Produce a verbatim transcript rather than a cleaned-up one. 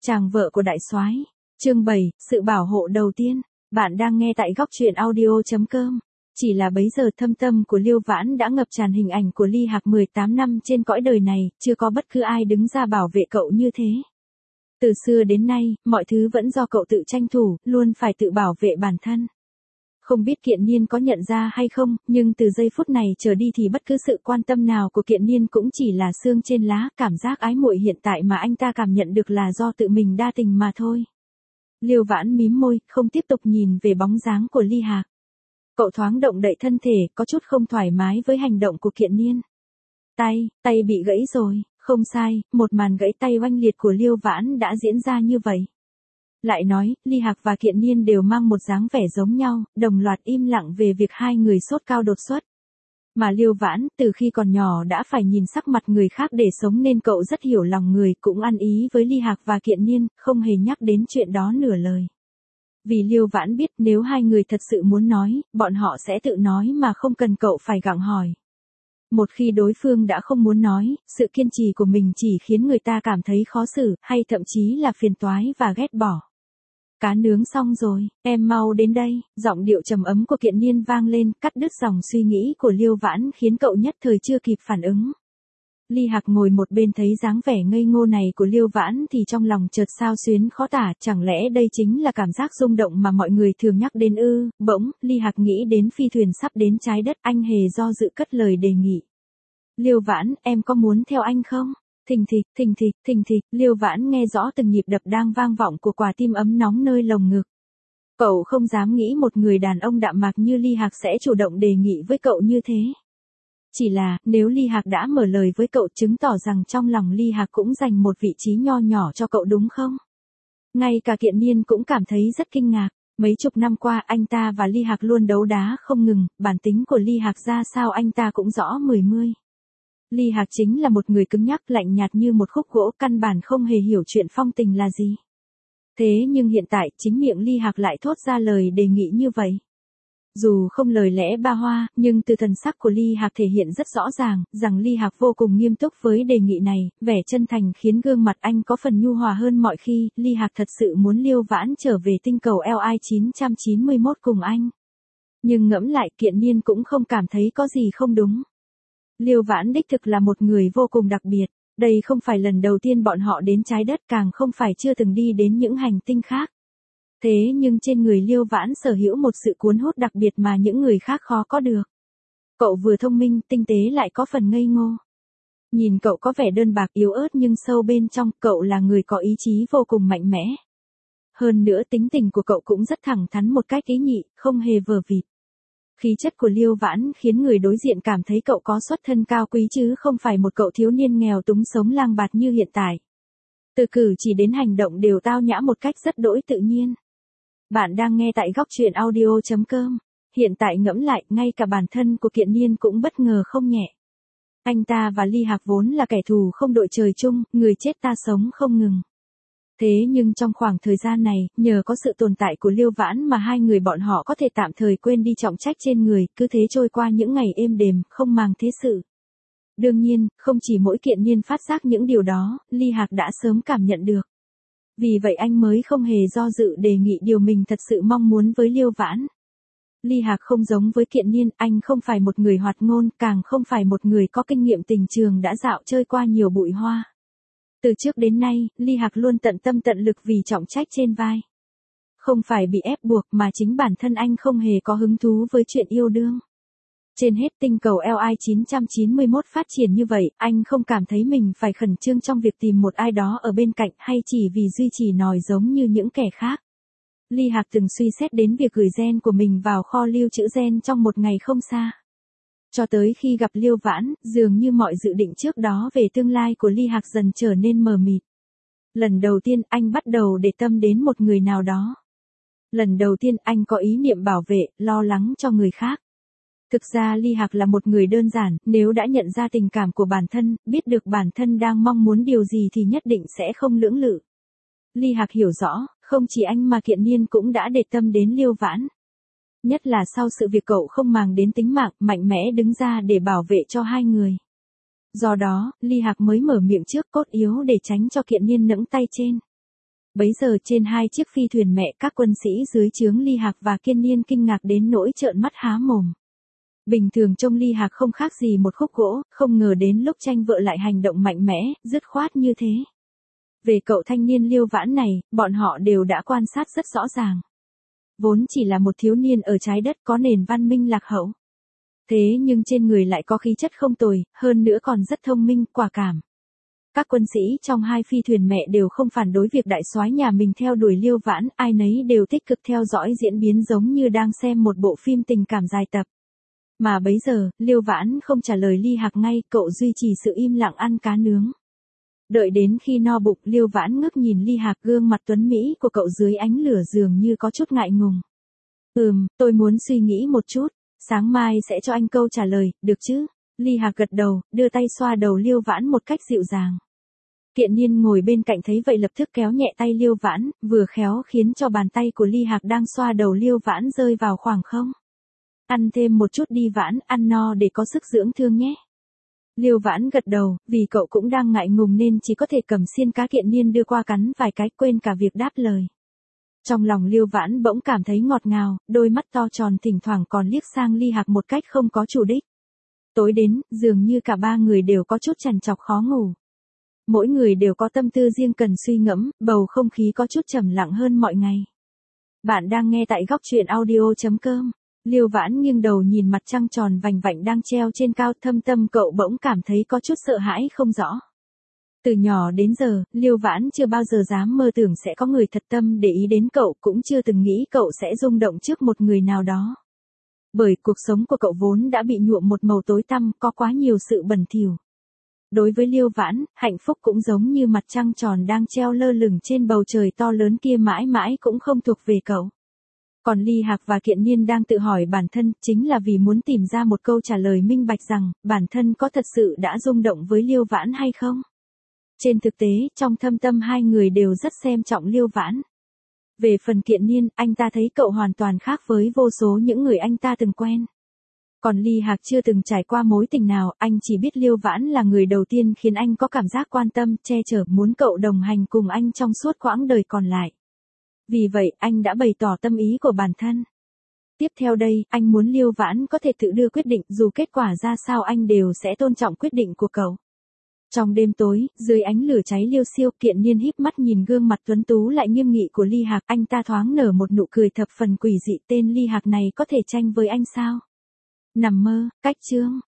Chàng vợ của đại soái. Chương bảy, sự bảo hộ đầu tiên. Bạn đang nghe tại góc truyện audio chấm com. Chỉ là bấy giờ thâm tâm của Liêu Vãn đã ngập tràn hình ảnh của Ly Hạc mười tám năm trên cõi đời này, chưa có bất cứ ai đứng ra bảo vệ cậu như thế. Từ xưa đến nay, mọi thứ vẫn do cậu tự tranh thủ, luôn phải tự bảo vệ bản thân. Không biết Kiện Niên có nhận ra hay không, nhưng từ giây phút này trở đi thì bất cứ sự quan tâm nào của Kiện Niên cũng chỉ là sương trên lá, cảm giác ái muội hiện tại mà anh ta cảm nhận được là do tự mình đa tình mà thôi. Liêu Vãn mím môi, không tiếp tục nhìn về bóng dáng của Ly Hạc. Cậu thoáng động đậy thân thể, có chút không thoải mái với hành động của Kiện Niên. Tay, tay bị gãy rồi, không sai, một màn gãy tay oanh liệt của Liêu Vãn đã diễn ra như vậy. Lại nói, Ly Hạc và Kiện Niên đều mang một dáng vẻ giống nhau, đồng loạt im lặng về việc hai người sốt cao đột xuất. Mà Liêu Vãn, từ khi còn nhỏ đã phải nhìn sắc mặt người khác để sống nên cậu rất hiểu lòng người, cũng ăn ý với Ly Hạc và Kiện Niên, không hề nhắc đến chuyện đó nửa lời. Vì Liêu Vãn biết nếu hai người thật sự muốn nói, bọn họ sẽ tự nói mà không cần cậu phải gặng hỏi. Một khi đối phương đã không muốn nói, sự kiên trì của mình chỉ khiến người ta cảm thấy khó xử, hay thậm chí là phiền toái và ghét bỏ. Cá nướng xong rồi, em mau đến đây, giọng điệu trầm ấm của Kiện Niên vang lên, cắt đứt dòng suy nghĩ của Liêu Vãn khiến cậu nhất thời chưa kịp phản ứng. Ly Hạc ngồi một bên thấy dáng vẻ ngây ngô này của Liêu Vãn thì trong lòng chợt xao xuyến khó tả, chẳng lẽ đây chính là cảm giác rung động mà mọi người thường nhắc đến ư? Bỗng, Ly Hạc nghĩ đến phi thuyền sắp đến trái đất, anh hề do dự cất lời đề nghị. Liêu Vãn, em có muốn theo anh không? Thình thịch, thình thịch, thình thịch, Liêu Vãn nghe rõ từng nhịp đập đang vang vọng của quả tim ấm nóng nơi lồng ngực. Cậu không dám nghĩ một người đàn ông đạm mạc như Ly Hạc sẽ chủ động đề nghị với cậu như thế. Chỉ là, nếu Ly Hạc đã mở lời với cậu chứng tỏ rằng trong lòng Ly Hạc cũng dành một vị trí nho nhỏ cho cậu đúng không? Ngay cả Kiện Niên cũng cảm thấy rất kinh ngạc. Mấy chục năm qua anh ta và Ly Hạc luôn đấu đá không ngừng, bản tính của Ly Hạc ra sao anh ta cũng rõ mười mươi. Ly Hạc chính là một người cứng nhắc lạnh nhạt như một khúc gỗ, căn bản không hề hiểu chuyện phong tình là gì. Thế nhưng hiện tại chính miệng Ly Hạc lại thốt ra lời đề nghị như vậy. Dù không lời lẽ ba hoa, nhưng từ thần sắc của Ly Hạc thể hiện rất rõ ràng, rằng Ly Hạc vô cùng nghiêm túc với đề nghị này, vẻ chân thành khiến gương mặt anh có phần nhu hòa hơn mọi khi. Ly Hạc thật sự muốn Liêu Vãn trở về tinh cầu L I chín chín mốt cùng anh. Nhưng ngẫm lại, Kiện Niên cũng không cảm thấy có gì không đúng. Liêu Vãn đích thực là một người vô cùng đặc biệt, đây không phải lần đầu tiên bọn họ đến trái đất, càng không phải chưa từng đi đến những hành tinh khác. Thế nhưng trên người Liêu Vãn sở hữu một sự cuốn hút đặc biệt mà những người khác khó có được. Cậu vừa thông minh, tinh tế lại có phần ngây ngô. Nhìn cậu có vẻ đơn bạc yếu ớt nhưng sâu bên trong, cậu là người có ý chí vô cùng mạnh mẽ. Hơn nữa tính tình của cậu cũng rất thẳng thắn một cách ý nhị, không hề vờ vịt. Khí chất của Liêu Vãn khiến người đối diện cảm thấy cậu có xuất thân cao quý chứ không phải một cậu thiếu niên nghèo túng sống lang bạt như hiện tại. Từ cử chỉ đến hành động đều tao nhã một cách rất đỗi tự nhiên. Bạn đang nghe tại góc truyện audio chấm com. Hiện tại ngẫm lại, ngay cả bản thân của Kiện Niên cũng bất ngờ không nhẹ. Anh ta và Ly Hạc vốn là kẻ thù không đội trời chung, người chết ta sống không ngừng. Thế nhưng trong khoảng thời gian này, nhờ có sự tồn tại của Liêu Vãn mà hai người bọn họ có thể tạm thời quên đi trọng trách trên người, cứ thế trôi qua những ngày êm đềm, không màng thế sự. Đương nhiên, không chỉ mỗi Kiện Niên phát giác những điều đó, Ly Hạc đã sớm cảm nhận được. Vì vậy anh mới không hề do dự đề nghị điều mình thật sự mong muốn với Liêu Vãn. Ly Hạc không giống với Kiện Niên, anh không phải một người hoạt ngôn, càng không phải một người có kinh nghiệm tình trường đã dạo chơi qua nhiều bụi hoa. Từ trước đến nay, Ly Hạc luôn tận tâm tận lực vì trọng trách trên vai. Không phải bị ép buộc mà chính bản thân anh không hề có hứng thú với chuyện yêu đương. Trên hết tinh cầu L I chín chín mốt phát triển như vậy, anh không cảm thấy mình phải khẩn trương trong việc tìm một ai đó ở bên cạnh hay chỉ vì duy trì nòi giống như những kẻ khác. Ly Hạc từng suy xét đến việc gửi gen của mình vào kho lưu trữ gen trong một ngày không xa. Cho tới khi gặp Liêu Vãn, dường như mọi dự định trước đó về tương lai của Ly Hạc dần trở nên mờ mịt. Lần đầu tiên anh bắt đầu để tâm đến một người nào đó. Lần đầu tiên anh có ý niệm bảo vệ, lo lắng cho người khác. Thực ra Ly Hạc là một người đơn giản, nếu đã nhận ra tình cảm của bản thân, biết được bản thân đang mong muốn điều gì thì nhất định sẽ không lưỡng lự. Ly Hạc hiểu rõ, không chỉ anh mà Kiện Niên cũng đã để tâm đến Liêu Vãn. Nhất là sau sự việc cậu không màng đến tính mạng, mạnh mẽ đứng ra để bảo vệ cho hai người. Do đó, Ly Hạc mới mở miệng trước, cốt yếu để tránh cho Kiện Niên nẫng tay trên. Bấy giờ trên hai chiếc phi thuyền mẹ các quân sĩ dưới trướng Ly Hạc và Kiên Niên kinh ngạc đến nỗi trợn mắt há mồm. Bình thường trông Ly Hạc không khác gì một khúc gỗ, không ngờ đến lúc tranh vợ lại hành động mạnh mẽ, dứt khoát như thế. Về cậu thanh niên Liêu Vãn này, bọn họ đều đã quan sát rất rõ ràng. Vốn chỉ là một thiếu niên ở trái đất có nền văn minh lạc hậu. Thế nhưng trên người lại có khí chất không tồi, hơn nữa còn rất thông minh, quả cảm. Các quân sĩ trong hai phi thuyền mẹ đều không phản đối việc đại soái nhà mình theo đuổi Liêu Vãn, ai nấy đều tích cực theo dõi diễn biến giống như đang xem một bộ phim tình cảm dài tập. Mà bấy giờ, Liêu Vãn không trả lời Ly Hạc ngay, cậu duy trì sự im lặng ăn cá nướng. Đợi đến khi no bụng, Liêu Vãn ngước nhìn Ly Hạc, gương mặt tuấn mỹ của cậu dưới ánh lửa dường như có chút ngại ngùng. Ừm, tôi muốn suy nghĩ một chút, sáng mai sẽ cho anh câu trả lời, được chứ? Ly Hạc gật đầu, đưa tay xoa đầu Liêu Vãn một cách dịu dàng. Kiện Niên ngồi bên cạnh thấy vậy lập tức kéo nhẹ tay Liêu Vãn, vừa khéo khiến cho bàn tay của Ly Hạc đang xoa đầu Liêu Vãn rơi vào khoảng không. Ăn thêm một chút đi Vãn, ăn no để có sức dưỡng thương nhé. Liêu Vãn gật đầu, vì cậu cũng đang ngại ngùng nên chỉ có thể cầm xiên cá Kiện Niên đưa qua cắn vài cái, quên cả việc đáp lời. Trong lòng Liêu Vãn bỗng cảm thấy ngọt ngào, đôi mắt to tròn thỉnh thoảng còn liếc sang Ly Hạc một cách không có chủ đích. Tối đến, dường như cả ba người đều có chút trằn trọc khó ngủ. Mỗi người đều có tâm tư riêng cần suy ngẫm, bầu không khí có chút trầm lặng hơn mọi ngày. Bạn đang nghe tại góc truyện audio chấm com. Liêu Vãn nghiêng đầu nhìn mặt trăng tròn vành vạnh đang treo trên cao, thâm tâm cậu bỗng cảm thấy có chút sợ hãi không rõ. Từ nhỏ đến giờ, Liêu Vãn chưa bao giờ dám mơ tưởng sẽ có người thật tâm để ý đến cậu, cũng chưa từng nghĩ cậu sẽ rung động trước một người nào đó. Bởi cuộc sống của cậu vốn đã bị nhuộm một màu tối tăm, có quá nhiều sự bẩn thỉu. Đối với Liêu Vãn, hạnh phúc cũng giống như mặt trăng tròn đang treo lơ lửng trên bầu trời to lớn kia, mãi mãi cũng không thuộc về cậu. Còn Ly Hạc và Kiện Niên đang tự hỏi bản thân, chính là vì muốn tìm ra một câu trả lời minh bạch rằng, bản thân có thật sự đã rung động với Liêu Vãn hay không? Trên thực tế, trong thâm tâm hai người đều rất xem trọng Liêu Vãn. Về phần Kiện Niên, anh ta thấy cậu hoàn toàn khác với vô số những người anh ta từng quen. Còn Ly Hạc chưa từng trải qua mối tình nào, anh chỉ biết Liêu Vãn là người đầu tiên khiến anh có cảm giác quan tâm, che chở, muốn cậu đồng hành cùng anh trong suốt quãng đời còn lại. Vì vậy, anh đã bày tỏ tâm ý của bản thân. Tiếp theo đây, anh muốn Liêu Vãn có thể tự đưa quyết định, dù kết quả ra sao anh đều sẽ tôn trọng quyết định của cậu. Trong đêm tối, dưới ánh lửa cháy liêu xiêu, Kiện Niên híp mắt nhìn gương mặt tuấn tú lại nghiêm nghị của Ly Hạc, anh ta thoáng nở một nụ cười thập phần quỷ dị, tên Ly Hạc này có thể tranh với anh sao? Nằm mơ, cách chương.